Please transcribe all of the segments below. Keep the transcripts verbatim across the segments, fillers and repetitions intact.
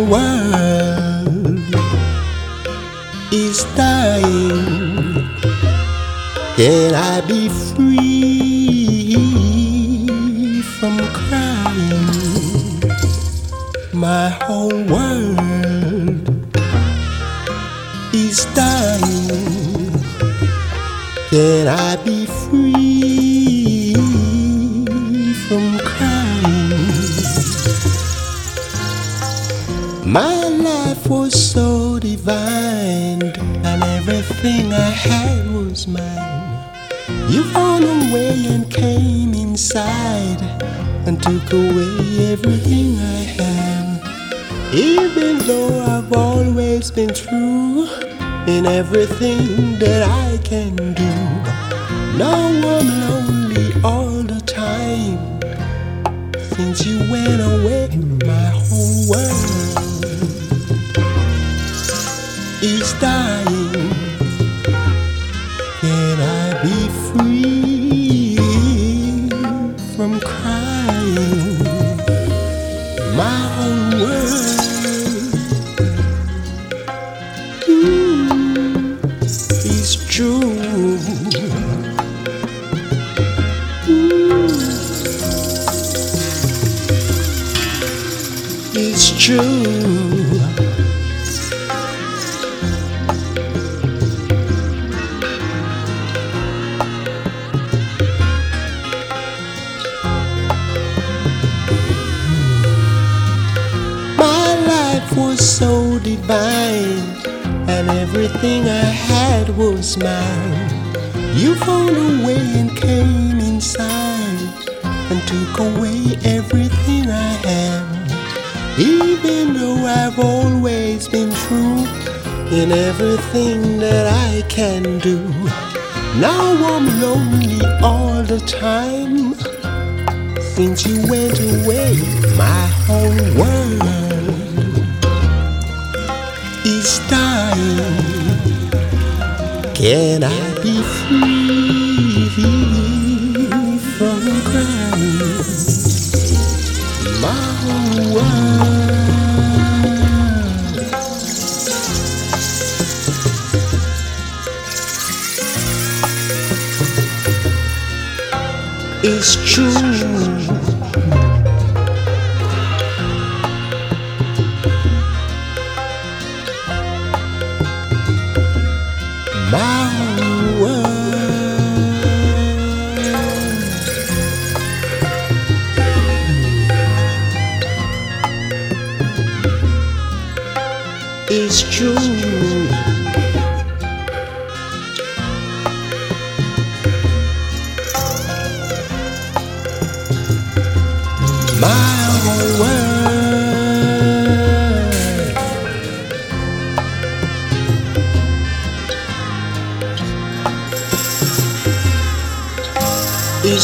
whole world is dying. Can I be free from crying? My whole world is dying. Can I be free from crying? My life was so divine, and everything I had was mine. You found a way and came inside and took away everything I had. Even though I've always been true in everything that I can do, now I'm lonely all the time. Since you went away, my whole world is dying. Can I be free from crying? My whole world mm, is true. Mm, it's true. Was so divine, and everything I had was mine. You found a way and came inside and took away everything I had. Even though I've always been true in everything that I can do, now I'm lonely all the time. Since you went away, my whole world is dying. Can I be free from crying? My whole world is true. My whole world is true. My whole world is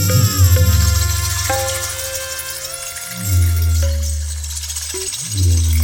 true.